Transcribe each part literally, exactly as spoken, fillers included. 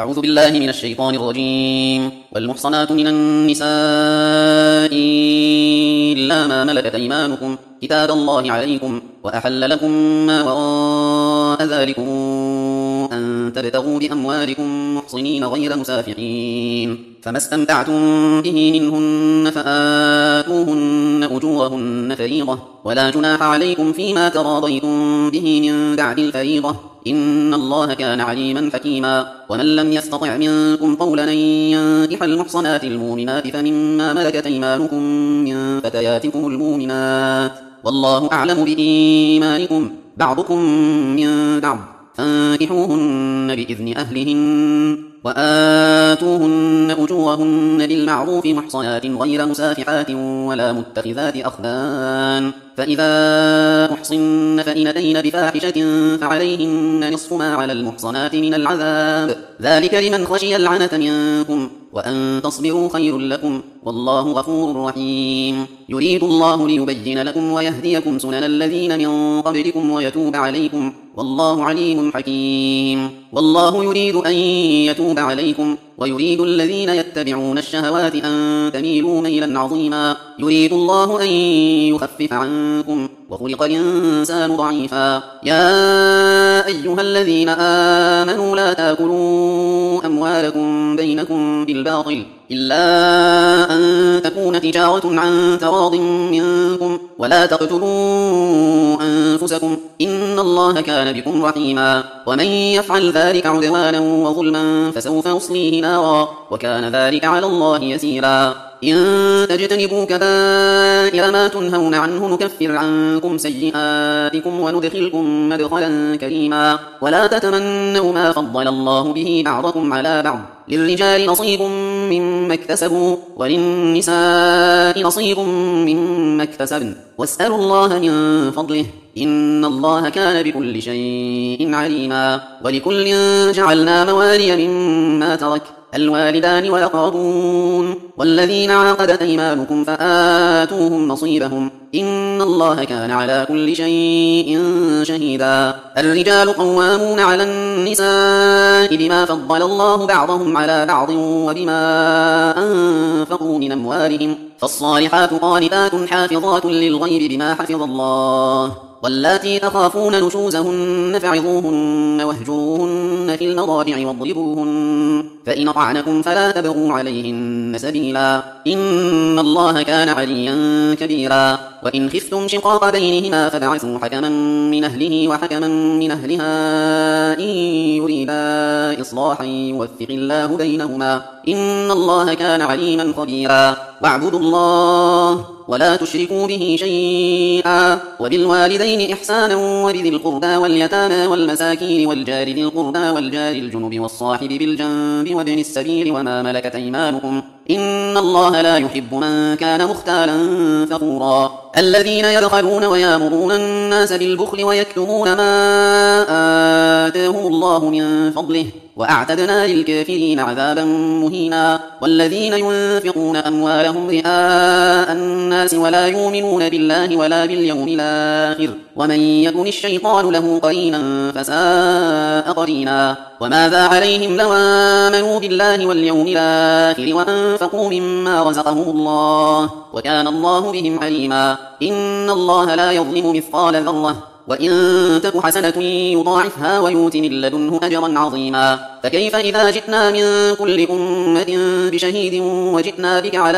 أعوذ بالله من الشيطان الرجيم. والمحصنات من النساء إلا ما ملكت أيمانكم كتاب الله عليكم وأحل لكم ما وراء ذلكم أن تبتغوا بأموالكم محصنين غير مسافحين، فما استمتعتم به منهن فآتوهن أجورهن فريضة، ولا جناح عليكم فيما تراضيتم به من بعد الفريضة، إن الله كان عليما حكيما. ومن لم يستطع منكم قولا أن ينكح المحصنات المؤمنات فمما ملكت أيمانكم من فتياتكم المؤمنات، والله أعلم بإيمانكم بعضكم من بعض، فانكحوهن بإذن أهلهن وآتوهن أجورهن بالمعروف محصنات غير مسافحات ولا متخذات أخدان، فإذا أحصن فإن أتين بفاحشة فعليهن نصف ما على المحصنات من العذاب، ذلك لمن خشي العنة منكم، وأن تصبروا خير لكم، والله غفور رحيم. يريد الله ليبين لكم ويهديكم سنن الذين من قبلكم ويتوب عليكم، والله عليم حكيم. والله يريد أن يتوب عليكم ويريد الذين يتبعون الشهوات أن تميلوا ميلا عظيما. يريد الله أن يخفف عنكم وخلق الإنسان ضعيفا. يا أيها الذين آمنوا لا تأكلوا أموالكم بينكم بالباطل إلا أن تكون تجارة عن تراض منكم، ولا تقتلوا أنفسكم إن الله كان بكم رحيما. ومن يفعل ذلك عدوانا وظلما فسوف يصليه نارا، وكان ذلك على الله يسيرا. إن تجتنبوا كبائر ما تنهون عنه نكفر عنكم سيئاتكم وندخلكم مدخلا كريما. ولا تتمنوا ما فضل الله به بعضكم على بعض، للرجال نصيب مما اكتسبوا وللنساء نصيب مما اكتسبن، واسألوا الله من فضله إن الله كان بكل شيء عليما. ولكل جعلنا موالي مما ترك الوالدان والأقربون والذين عقدت أيمانكم فآتوهم نصيبهم إن الله كان على كل شيء شهيدا. الرجال قوامون على النساء بما فضل الله بعضهم على بعض وبما أنفقوا من أموالهم، فالصالحات قانتات حافظات للغيب بما حفظ الله. واللاتي تخافون نشوزهن فعظوهن واهجروهن في المضاجع واضربوهن، فإن أطعنكم فلا تبغوا عليهن سبيلا إن الله كان عليا كبيرا. وإن خفتم شقاق بينهما فابعثوا حكما من أهله وحكما من أهلها إن يريدا إصلاحا يوفق الله بينهما إن الله كان عليما خبيرا. واعبدوا الله ولا تشركوا به شيئا، وبالوالدين إحسانا وبذي القربى واليتامى والمساكين والجار ذي القربى والجار الجنب والصاحب بالجنب وابن السبيل وما ملكت أيمانكم إن الله لا يحب من كان مختالا فخورا. الذين يبخلون ويامرون الناس بالبخل ويكتمون ما آتاهم الله من فضله وأعتدنا للكافرين عذابا مهينا. والذين ينفقون أموالهم رئاء الناس ولا يؤمنون بالله ولا باليوم الآخر ومن يكن الشيطان له قرينا فساء قرينا. وماذا عليهم لو آمنوا بالله واليوم الآخر وأنفقوا مما رزقهم الله وكان الله بهم عليما. إن الله لا يظلم مثقال ذرة وإن تك حسنة يضاعفها ويؤت من لدنه أجرا عظيما. فكيف إذا جئنا من كل أمة بشهيد وجئنا بك على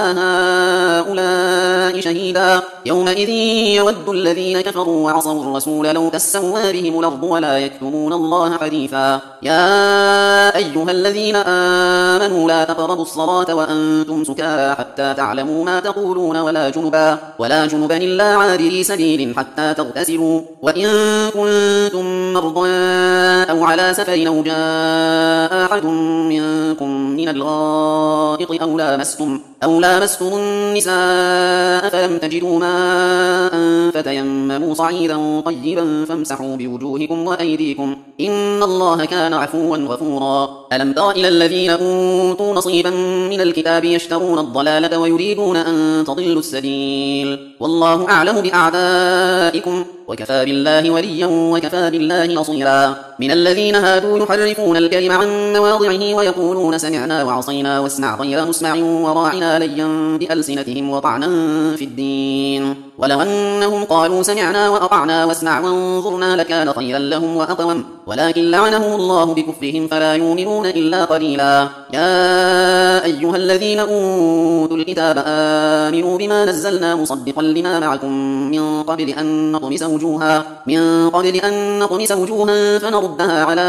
هؤلاء شهيدا يومئذ يود الذين كفروا وعصوا الرسول لو تسوى بهم الأرض ولا يكتمون الله حديثا. يا أيها الذين آمنوا لا تقربوا الصلاة وأنتم سكارى حتى تعلموا ما تقولون ولا جنبا ولا جنبا إلا عابري سبيل حتى تغتسلوا وإن كنتم مرضى أو على سفر أو جاء أحد منكم من الغائط أو لامستم أو لامستم النساء فلم تجدوا ماء فتيمموا صعيدا طيبا فامسحوا بوجوهكم وأيديكم إن الله كان عفوا غفورا ألم تر إلى الذين أوتوا نصيبا من الكتاب يشترون الضلالة ويريدون أن تضلوا السبيل والله أعلم بأعدائكم وكفى بالله وليا وكفى بالله نصيرا من الذين هادوا يحرفون الكلم عن مواضعه ويقولون سمعنا وعصينا واسمع غير مسمع وراعنا ليا بألسنتهم وطعنا في الدين ولو أنهم قالوا سمعنا وأطعنا واسمع وانظرنا لكان خيرا لهم وأقوم ولكن لعنهم الله بكفرهم فلا يؤمنون إلا قليلا يا أيها الذين أوتوا الكتاب آمنوا بما نزلنا مصدقا لما معكم من قبل أن نطمس وجوها من قبل أن نطمس وجوها فنردها على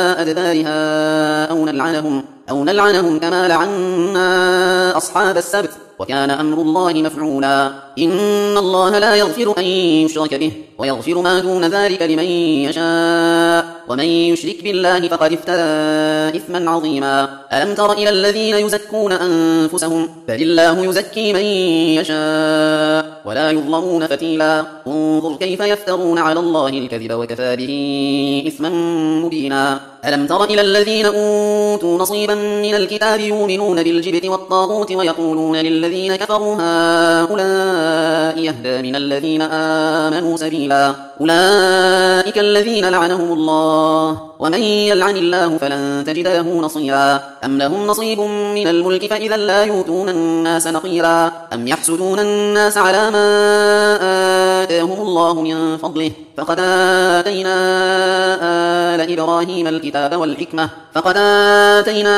أدبارها أو نلعنهم أو نلعنهم كما لعنا أصحاب السبت وكان أمر الله مفعولا إن الله لا يغفر أن يشرك به ويغفر ما دون ذلك لمن يشاء ومن يشرك بالله فقد افترى إثما عظيما ألم تر إلى الذين يزكون أنفسهم بل الله يزكي من يشاء ولا يظلمون فتيلا انظر كيف يفترون على الله الكذب وكفى به إثما مبينا ألم تر إلى الذين أوتوا نصيبا من الكتاب يؤمنون بالجبت والطاغوت ويقولون للذين كفروا هؤلاء يهدى من الذين آمنوا سبيلا أولئك الذين لعنهم الله ومن يلعن الله فلن تجد له نصيرا أم لهم نصيب من الملك فإذا لا يؤتون الناس نقيرا أم يحسدون الناس على ما آتاهم الله من فضله فقد آتينا آل إبراهيم الكتاب والحكمة فقد آتينا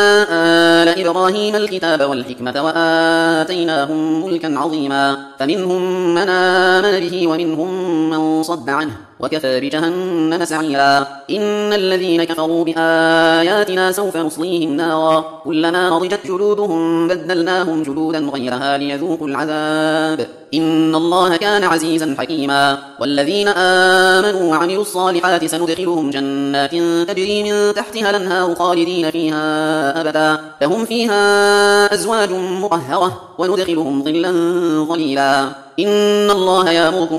آل إبراهيم الكتاب والحكمة وآتيناهم ملكا عظيما فمنهم من آمن به ومنهم من صد عنه وكفى بجهنم سعيرا إن الذين كفروا بآياتنا سوف نصليهم نارا كلما نضجت جلودهم بدلناهم جلودا غيرها ليذوقوا العذاب إن الله كان عزيزا حكيما والذين آمنوا وعملوا الصالحات سندخلهم جنات تجري من تحتها الأنهار خالدين فيها أبدا لهم فيها أزواج مطهرة وندخلهم ظلا ظليلا إن الله يأمركم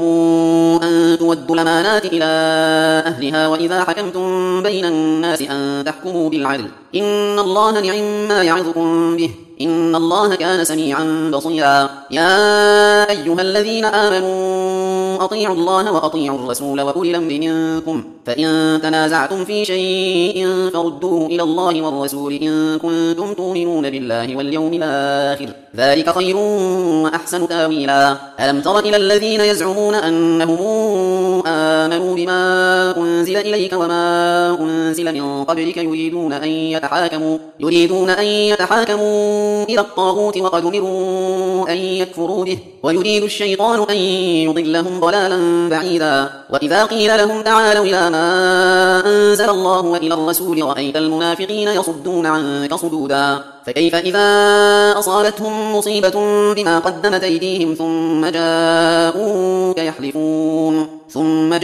أن تودوا الأمانات إلى أهلها وإذا حكمتم بين الناس أن تحكموا بالعدل إن الله نعم ما يعظكم به إن الله كان سميعا بصيرا يا أيها الذين آمنوا أطيعوا الله وأطيعوا الرسول وأولي الأمر منكم فإن تنازعتم في شيء فردوه إلى الله والرسول إن كنتم تؤمنون بالله واليوم الآخر ذلك خير وأحسن تاويلا ألم تر إلى الذين يزعمون أنهم آمنوا بما أنزل إليك وما أنزل من قبلك يريدون أن يتحاكموا يريدون أن يتحاكموا إلى الطاغوت وقد أمروا أن يكفروا به ويريد الشيطان أن يضلهم ضلالا بعيدا وإذا قيل لهم تعالوا إلى ما أنزل الله وإلى الرسول رأيت المنافقين يصدون عنك صدودا فكيف إذا أصابتهم مصيبة بما قدمت أيديهم ثم جاءوك يحلفون ثم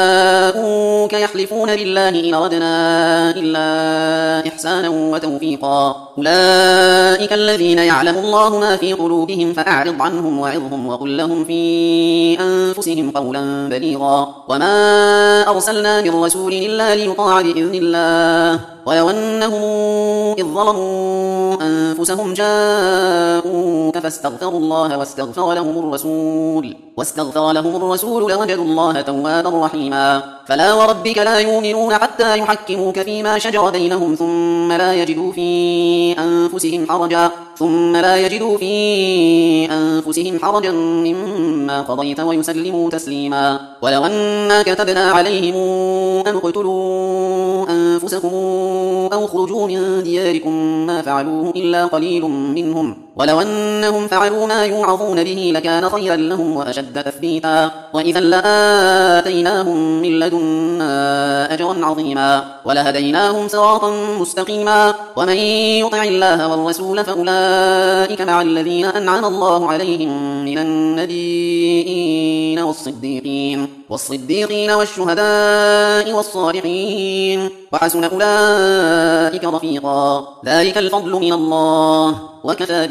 جاءوك يحلفون بالله إن أردنا إلا إحسانا وتوفيقا أولئك الذين يعلم الله ما في قلوبهم فأعرض عنهم وعظهم وقل لهم في أنفسهم قولا بليغا وما أرسلنا من رسول إلا ليطاع بإذن الله ولو أنهم إذ ظلموا أنفسهم جاءوك فاستغفروا الله واستغفر لهم الرسول واستغفر لهم الرسول لوجدوا الله توابا رحيما فلا وربك لا يؤمنون حتى يحكموك فيما شجر بينهم ثم لا يجدوا في أنفسهم حرجا ثم لا يجدوا في أنفسهم حرجا مما قضيت ويسلموا تسليما ولو أنا كتبنا عليهم أن اقتلوا أنفسكم أو اخرجوا من دياركم ما فعلوه إلا قليل منهم ولو أنهم فعلوا ما يوعظون به لكان خيرا لهم وأشد تثبيتا وإذا لآتيناهم من لدنا أجرا عظيما ولهديناهم صراطا مستقيما ومن يطع الله والرسول فأولئك مع الذين أنعم الله عليهم من النبيين والصديقين والصديقين والشهداء والصالحين وحسن أولئك رفيقا ذلك الفضل من الله وكفى بالله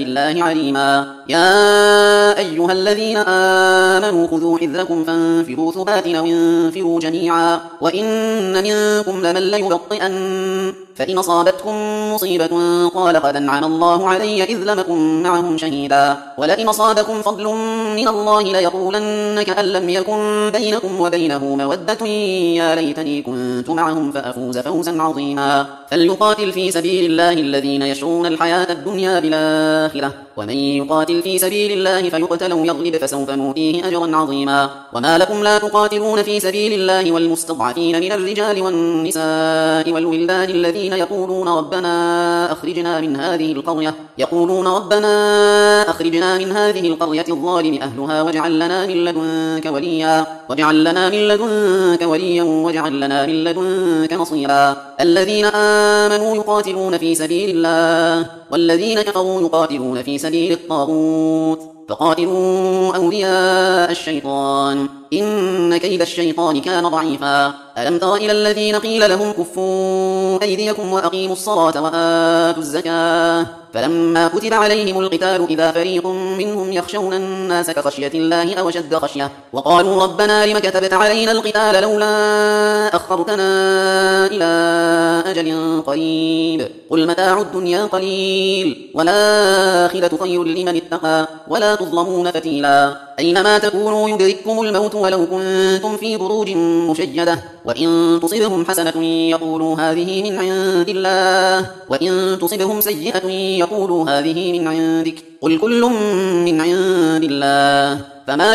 الله عليما. يا أيها الذين آمنوا خذوا حذركم فانفروا ثبات أو انفروا جميعا وإن منكم لمن ليبطئن فإن أصابتكم مصيبة قال قد أنعم الله علي إذ لم أكن معهم شهيدا ولئن أصابكم فضل من الله ليقولن كأن لم يكن بينكم وبينه مودة يا ليتني كنت معهم فأفوز فوزا عظيما. فليقاتل في سبيل الله الذين يشرون الحياة الدنيا بالآخرة ومن يقاتل في سبيل الله فيقتل أو يغلب فسوف نؤتيه أجرا عظيما. وما لكم لا تقاتلون في سبيل الله والمستضعفين من الرجال والنساء والولدان الذين يقولون ربنا أخرجنا من هذه القرية يقولون ربنا أخرجنا من هذه القرية الظالم أهلها واجعل لنا من لدنك وليا واجعل لنا من لدنك وليا واجعل لنا من لدنك نصيرا. الذين آمنوا يقاتلون في سبيل الله والذين كفروا يقاتلون في سبيل الطاغوت فقاتلوا أولياء الشيطان إن كيد الشيطان كان ضعيفا. ألم تر إلى الذين قيل لهم كفوا أيديكم وأقيموا الصلاة وآتوا الزكاة فلما كتب عليهم القتال إذا فريق منهم يخشون الناس كخشية الله أو أشد خشية وقالوا ربنا لم كتبت علينا القتال لولا أخرتنا إلى أجل قريب قل متاع الدنيا قليل والآخرة خير لمن اتقى ولا تظلمون فتيلا. أينما تكونوا يدرككم الموت ولو كنتم في بروج مشيدة وإن تصبهم حسنة يقولوا هذه من عند الله وإن تصبهم سيئة يقولوا هذه من عندك قل كل من عند الله فما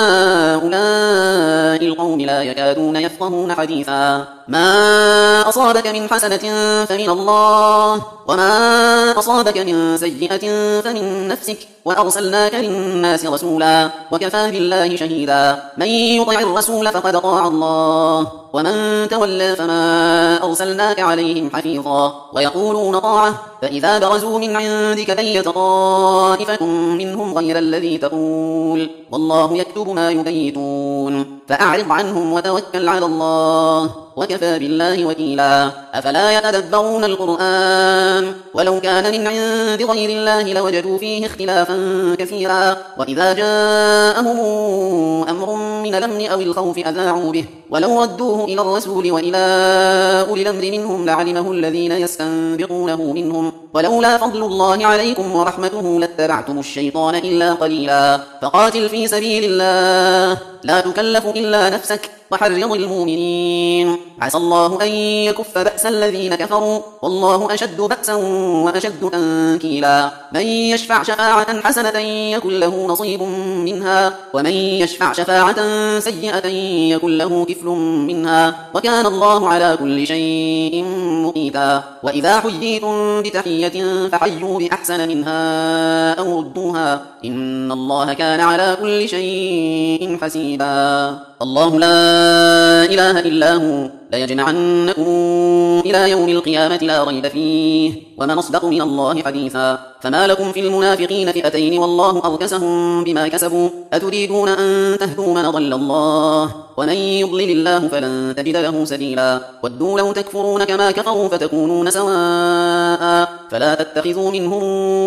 لهؤلاء القوم لا يكادون يفقهون حديثا. ما أصابك من حسنة فمن الله وما أصابك من سيئة فمن نفسك وأرسلناك للناس رسولا وكفى بالله شهيدا. من يطع الرسول فقد طاع الله ومن تولى فما أرسلناك عليهم حفيظا ويقولون طاعة فإذا برزوا من عندك بيت طائفة منهم غير الذي تقول والله يكتب ما يبيتون فأعرض عنهم وتوكل على الله وكفى بالله وكيلا. أفلا يتدبرون القرآن ولو كان من عند غير الله لوجدوا فيه اختلافا كثيرا وإذا جاءهم أمر من الأمن أو الخوف أذاعوا به ولو ردوه إلى الرسول وإلى أولي الأمر منهم لعلمه الذين يستنبطونه منهم ولولا فضل الله عليكم ورحمته لاتبعتم الشيطان إلا قليلا. فقاتل في سبيل الله لا تكلف إلا نفسك وحرض المؤمنين عسى الله أن يكف بأس الذين كفروا والله أشد بأسا وأشد تنكيلا. من يشفع شفاعة حسنة يكن له نصيب منها ومن يشفع شفاعة سيئة يكن له كفل منها وكان الله على كل شيء مقيتا. وإذا حييتم بتحية فحيوا بأحسن منها أو ردوها إن الله كان على كل شيء حسيبا. الله لا إله إلا هو ليجمعنكم إلى يوم القيامة لا ريب فيه ومن أصدق من الله حديثا. فما لكم في المنافقين فئتين والله أركسهم بما كسبوا أتريدون أن تهدوا من ضل الله ومن يضلل الله فلن تجد له سبيلا. ودوا لو تكفرون كما كفروا فتكونون سواء فلا تتخذوا منهم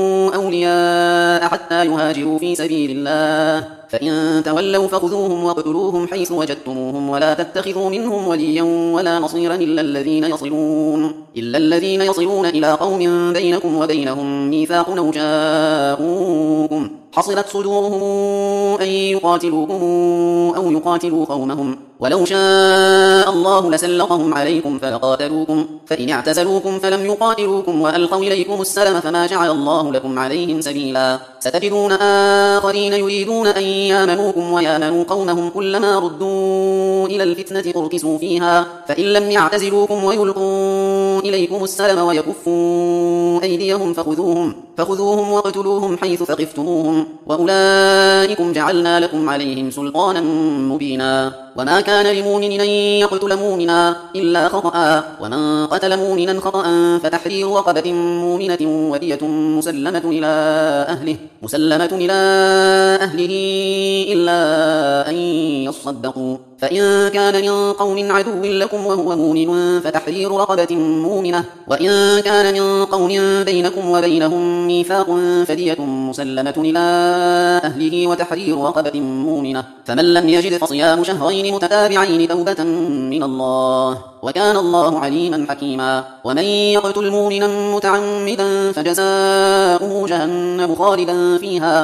أولياء حتى يهاجروا في سبيل الله فإن تولوا فخذوهم واقتلوهم حيث وجدتموهم ولا تتخذوا منهم وليا ولا نصيرا إلا الذين يصلون إلا الذين يصلون إلى قوم بينكم وبينهم ميثاق أو جاءوكم حصلت صدورهم أن يقاتلوكم أو يقاتلوا قومهم ولو شاء الله لسلطهم عليكم فلقاتلوكم فإن اعتزلوكم فلم يقاتلوكم وألقوا إليكم السلم فما جعل الله لكم عليهم سبيلا. ستجدون آخرين يريدون أن يامنوكم ويامنوا قومهم كلما ردوا إلى الفتنة أركسوا فيها فإن لم يعتزلوكم ويلقوا إليكم السلم ويكفوا أيديهم فخذوهم, فخذوهم واقتلوهم حيث ثقفتموهم وأولئكم جعلنا لكم عليهم سلطانا مبينا. وما كان لمؤمن أن يقتل مؤمنا إلا خطأ ومن قتل مؤمنا خطأ فتحرير رقبة مؤمنة ودية مسلمة إلى أهله مسلمة إلى أهله إلا أن يصدقوا فإن كان من قوم عدو لكم وهو مؤمن فتحرير رقبة مؤمنة، وإن كان من قوم بينكم وبينهم ميثاق فدية مسلمة إلى أهله وتحرير رقبة مؤمنة، فمن لم يجد فصيام شهرين متتابعين توبة من الله، وكان الله عليما حكيما. ومن يقتل مؤمنا متعمدا فجزاؤه جهنم خالدا فيها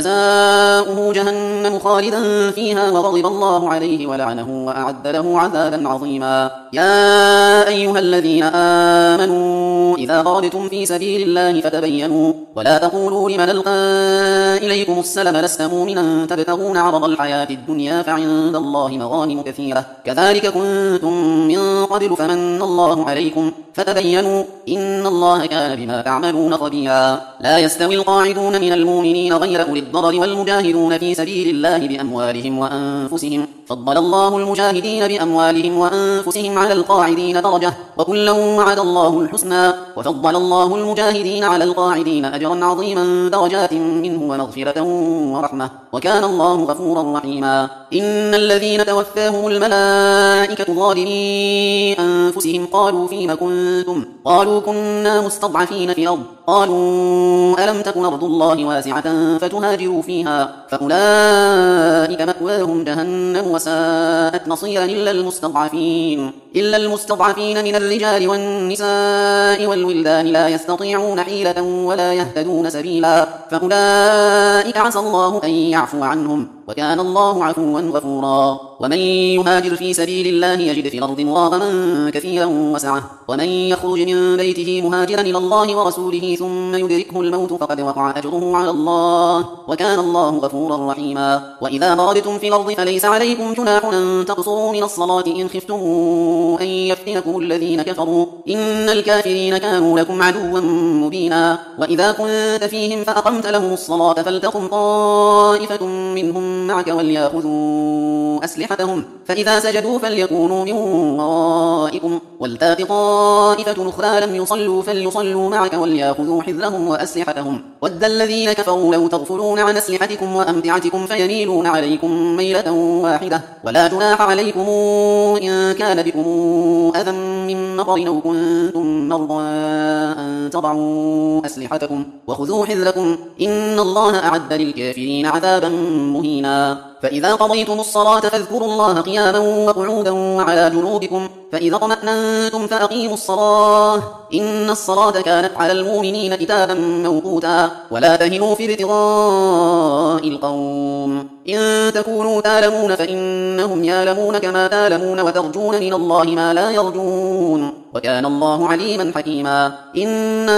فجزاؤه جهنم خالدا فيها وغضب الله عليه ولعنه وأعد له عذابا عظيما. يا أيها الذين آمنوا إذا ضربتم في سبيل الله فتبينوا ولا تقولوا لمن ألقى إليكم السلم لست مؤمنا تبتغون عرض الحياة الدنيا فعند الله مغانم كثيرة كذلك كنتم من قبل فمن الله عليكم فتبينوا إن الله كان بما تعملون خبيرا. لا يستوي القاعدون من المؤمنين غير أولي الضرر والمجاهدون في سبيل الله بأموالهم وأنفسهم فضل الله المجاهدين بأموالهم وأنفسهم على القاعدين درجة وكلا وعد الله الحسنى وفضل الله المجاهدين على القاعدين أجرا عظيما درجات منه ومغفرة ورحمة وكان الله غفورا رحيما. إن الذين توفاهم الملائكة ظالمي أنفسهم قالوا فيما كنتم قالوا كنا مستضعفين في الأرض قالوا ألم تكن أرض الله واسعة فتهاجروا فيها فأولئك مأواهم جهنم وساءت مصيرا إلا المستضعفين إلا المستضعفين من الرجال والنساء والولدان لا يستطيعون حيلة ولا يهتدون سبيلا فأولئك عسى الله أن يعفو عنهم وكان الله عفوا غفورا. ومن يهاجر في سبيل الله يجد في الأرض مراغما كثيرا وسعة ومن يخرج من بيته مهاجرا إلى الله ورسوله ثم يدركه الموت فقد وقع أجره على الله وكان الله غفورا رحيما. وإذا ضربتم في الأرض فليس عليكم جناح أن تقصروا من الصلاة إن خفتم أن يفتنكم الذين كفروا إن الكافرين كانوا لكم عدوا مبينا. وإذا كنت فيهم فأقمت لهم الصلاة فلتقم طائفة منهم معك وليأخذوا أسلحتهم فإذا سجدوا فليكونوا من ورائكم ولتات طائفة أخرى لم يصلوا فليصلوا معك وليأخذوا حذرهم وأسلحتهم ود الذين كفروا لو تغفلون عن أسلحتكم وأمتعتكم فيميلون عليكم ميلة واحدة ولا جناح عليكم إن كان بكم أذى من مطر أو كنتم مرضى أن تضعوا أسلحتكم وخذوا حذركم إن الله أعد للكافرين عذابا مهينا. فإذا قضيتم الصلاة فاذكروا الله قياما وقعودا وعلى جنوبكم فإذا اطمأننتم فأقيموا الصلاة إن الصلاة كانت على المؤمنين كتابا موقوتا ولا تهنوا في ابتغاء القوم إن تكونوا تعلمون فإنهم يعلمون كما تعلمون وترجون من الله ما لا يرجون وكان الله عليما حكيما. إنا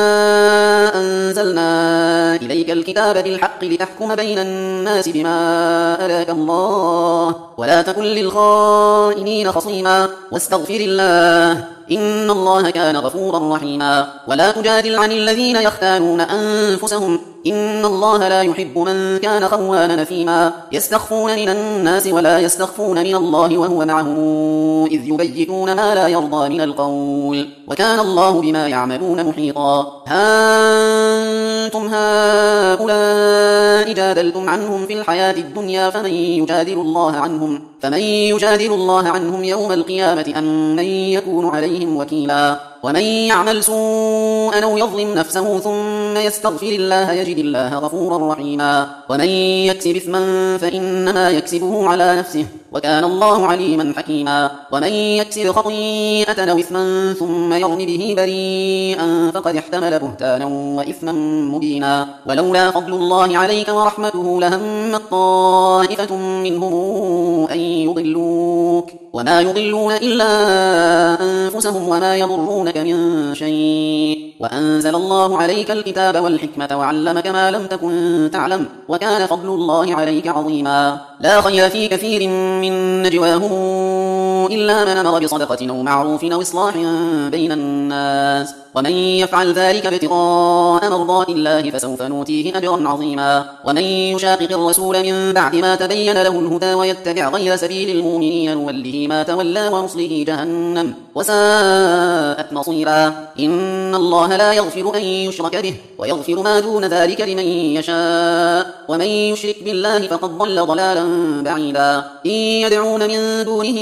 أنزلنا إليك الكتاب بالحق لتحكم بين الناس بما أراك الله ولا تكن للخائنين خصيما واستغفر الله إن الله كان غفورا رحيما. ولا تجادل عن الذين يختانون أنفسهم إن الله لا يحب من كان خوانا نثيما يستخفون من الناس ولا يستخفون من الله وهو معهم إذ يبيتون ما لا يرضى من القول وكان الله بما يعملون محيطا. ها أنتم هؤلاء جادلتم عنهم في الحياة الدنيا فمن يجادل الله عنهم فمن يجادل الله عنهم يوم القيامة أم من يكون عليهم وكيلا. ومن يعمل سوءا أو يظلم نفسه ثم يستغفر الله يجد الله غفورا رحيما. ومن يكسب إثما فإنما يكسبه على نفسه وكان الله عليما حكيما. ومن يكسب خطيئة أو إثما ثم يرم به بريئا فقد احتمل بهتانا وإثما مبينا. ولولا فضل الله عليك ورحمته لهمت طائفة منهم أن يضلوك وما يضلون إلا أنفسهم وما يضرونك من شيء وأنزل الله عليك الكتاب والحكمة وعلمك ما لم تكن تعلم وكان فضل الله عليك عظيما. لا خير في كثير من نجواهم إلا من أمر بصدقة أو معروف أو إصلاح بين الناس ومن يفعل ذلك ابتغاء مرضات الله فسوف نؤتيه أجرا عظيما. ومن يشاقق الرسول من بعد ما تبين له الهدى ويتبع غير سبيل المؤمنين نوله ما تولى ونصله جهنم وساءت مصيرا. إن الله لا يغفر أن يشرك به ويغفر ما دون ذلك لمن يشاء ومن يشرك بالله فقد ضل ضلالا بعيدا. إن يدعون من دونه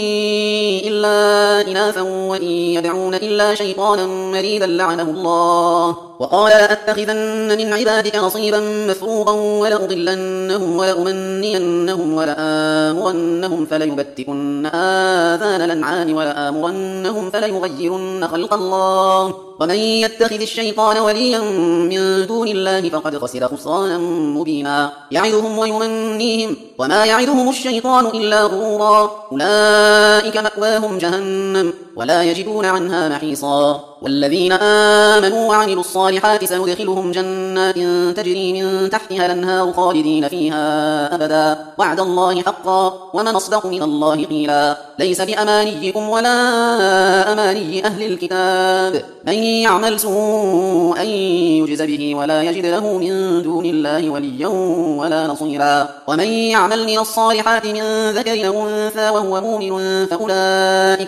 إلا إناثا وإن يدعون إلا شيطانا مريدا لعنه الله وقال لأتخذن من عبادك نصيبا مفروضا ولأضلنهم ولأمنينهم ولآمرنهم فليبتكن آذان الأنعام ولآمرنهم فليغيرن خلق الله ومن يتخذ الشيطان وليا من دون الله فقد خسر خسرانا مبينا. يعدهم ويمنيهم وما يعدهم الشيطان إلا غرورا. أولئك مأواهم جهنم ولا يجدون عنها محيصا. والذين آمنوا وعملوا الصالحات سندخلهم جنات تجري من تحتها الأنهار خالدين فيها أبدا وعد الله حقا ومن أصدق من الله قيلا. ليس بأمانيكم ولا أماني أهل الكتاب من يعمل سوءا يجز به ولا يجد له من دون الله وليا ولا نصيرا. ومن يعمل من الصالحات من ذكر أو أنثى وهو مؤمن فأولئك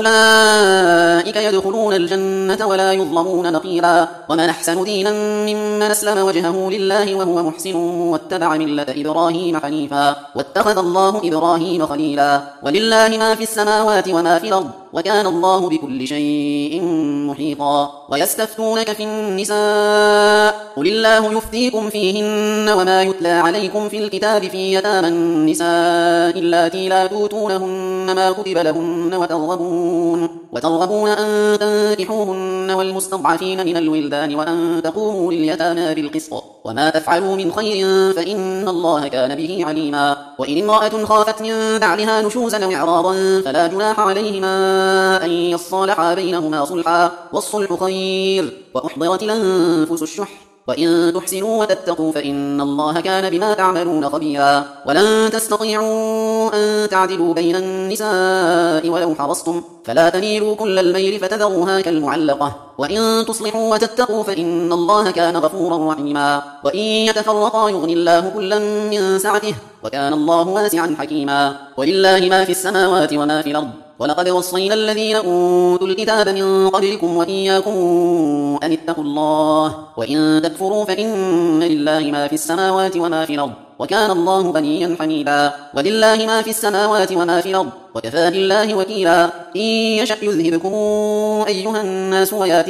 فأولئك يدخلون الجنة ولا يظلمون نقيرا. ومن أحسن دينا ممن أسلم وجهه لله وهو محسن واتبع ملة إبراهيم حنيفا واتخذ الله إبراهيم خليلا. ولله ما في السماوات وما في الأرض وكان الله بكل شيء محيطا. ويستفتونك في النساء قل الله يفتيكم فيهن وما يتلى عليكم في الكتاب في يتامى النساء اللاتي لا توتونهن ما كتب لهن وترغبون وترغبون أن تنكحوهن والمستضعفين من الولدان وأن تقوموا لليتامى بالقسط وما تفعلوا من خير فإن الله كان به عليما. وإن امرأة خافت من بعلها نشوزا أو إعراضا فلا جناح عليهما أن يصالحا بينهما صلحا والصلح خير وأحضرت الأنفس الشح وإن تحسنوا وتتقوا فإن الله كان بما تعملون خبيرا. ولن تستطيعوا أن تعدلوا بين النساء ولو حرصتم فلا تميلوا كل الميل فتذروها كالمعلقة وإن تصلحوا وتتقوا فإن الله كان غفورا رحيما. وإن يتفرقا يغني الله كلا من سعته وكان الله واسعا حكيما. ولله ما في السماوات وما في الأرض ولقد وصينا الذين أوتوا الكتاب من قبلكم وإياكم أن اتقوا الله وإن تكفروا فإن لله ما في السماوات وما في الأرض وكان الله غنيا حميدا. ولله ما في السماوات وما في الأرض وكفى بالله وكيلا. إن يشأ يذهبكم أيها الناس ويات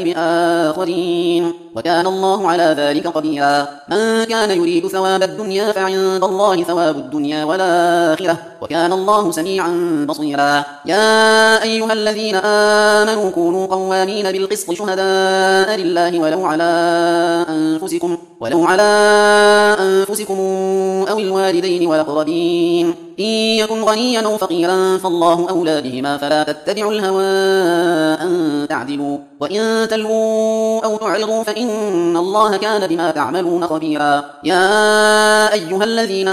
بآخرين وكان الله على ذلك قديرا. من كان يريد ثواب الدنيا فعند الله ثواب الدنيا والآخرة وكان الله سميعا بصيرا. يا أيها الذين آمنوا كونوا قوامين بالقسط شهداء لله ولو على أنفسكم ولو على أنفسكم أو الوالدين والأقربين إن يكن غنيا أو فقيرا فالله أولى بهما فلا تتبعوا الهوى أن تعدلوا وإن تلووا أو تعرضوا فإن الله كان بما تعملون خبيرا. يا أيها الذين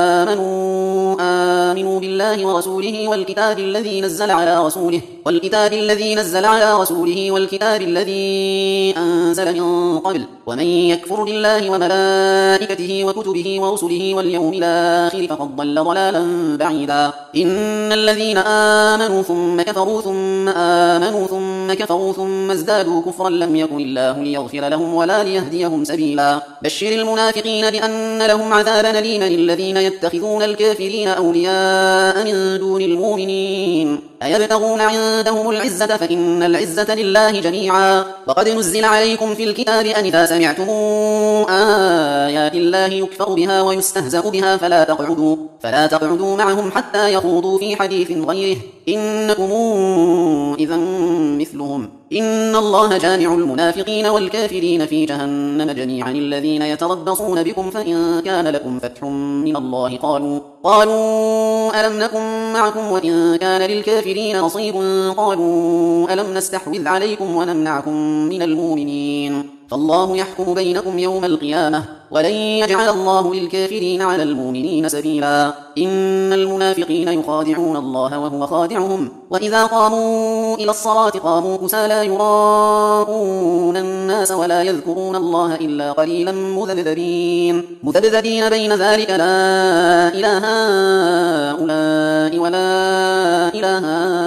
آمنوا آمنوا بالله ورسوله والكتاب الذي نزل على رسوله والكتاب الذي نزل على رسوله والكتاب الذي أنزل من قبل ومن يكفر بالله وملائكته وكتبه ورسله واليوم الآخر فقد ضل ضلالا بعيدا. إن الذين آمنوا ثم كفروا ثم آمنوا ثم كفروا ثم ازدادوا كفرا لم يكن الله ليغفر لهم ولا ليهديهم سبيلا. بشر المنافقين بأن لهم عذابا أليما الذين يتخذون الكافرين أولياء من دون المؤمنين أيبتغون عندهم العزة فإن العزة لله جميعا. وقد نزل عليكم في الكتاب أن إذا سمعتم آيات الله يكفر بها ويستهزأ بها فلا تقعدوا, فلا تقعدوا معهم حتى يخوضوا في حديث غيره إنكم إذا مثلهم. إن الله جامع المنافقين والكافرين في جهنم جميعا الذين يتربصون بكم فإن كان لكم فتح من الله قالوا قالوا ألم نكن معكم وإن كان للكافرين نصيب قالوا ألم نستحوذ عليكم ونمنعكم من المؤمنين فالله يحكم بينكم يوم القيامة ولن يجعل الله للكافرين على المؤمنين سبيلا إن المنافقين يخادعون الله وهو خادعهم وإذا قاموا إلى الصلاة قاموا كسالى يراءون الناس ولا يذكرون الله إلا قليلا مذبذبين مذبذبين بين ذلك لا إله هؤلاء ولا إله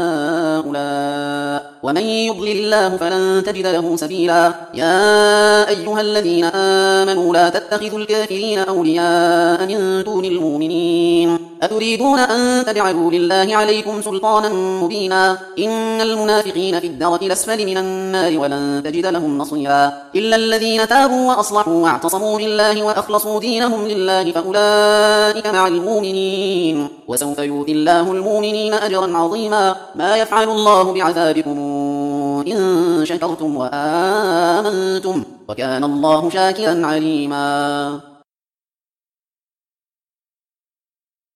هؤلاء ومن يضلل الله فلن تجد له سبيلا يا أيها الذين آمنوا لا تتخذوا الكافرين أولياء من دون المؤمنين أتريدون أن تجعلوا لله عليكم سلطانا مبينا إن المنافقين في الدرك الأسفل من النار ولن تجد لهم نصيرا إلا الذين تابوا وأصلحوا واعتصموا بالله وأخلصوا دينهم لله فأولئك مع المؤمنين وسوف يؤتي الله المؤمنين أجرا عظيما ما يفعل الله بعذابكم إن شكرتم وآمنتم وكان الله شاكرا عليما.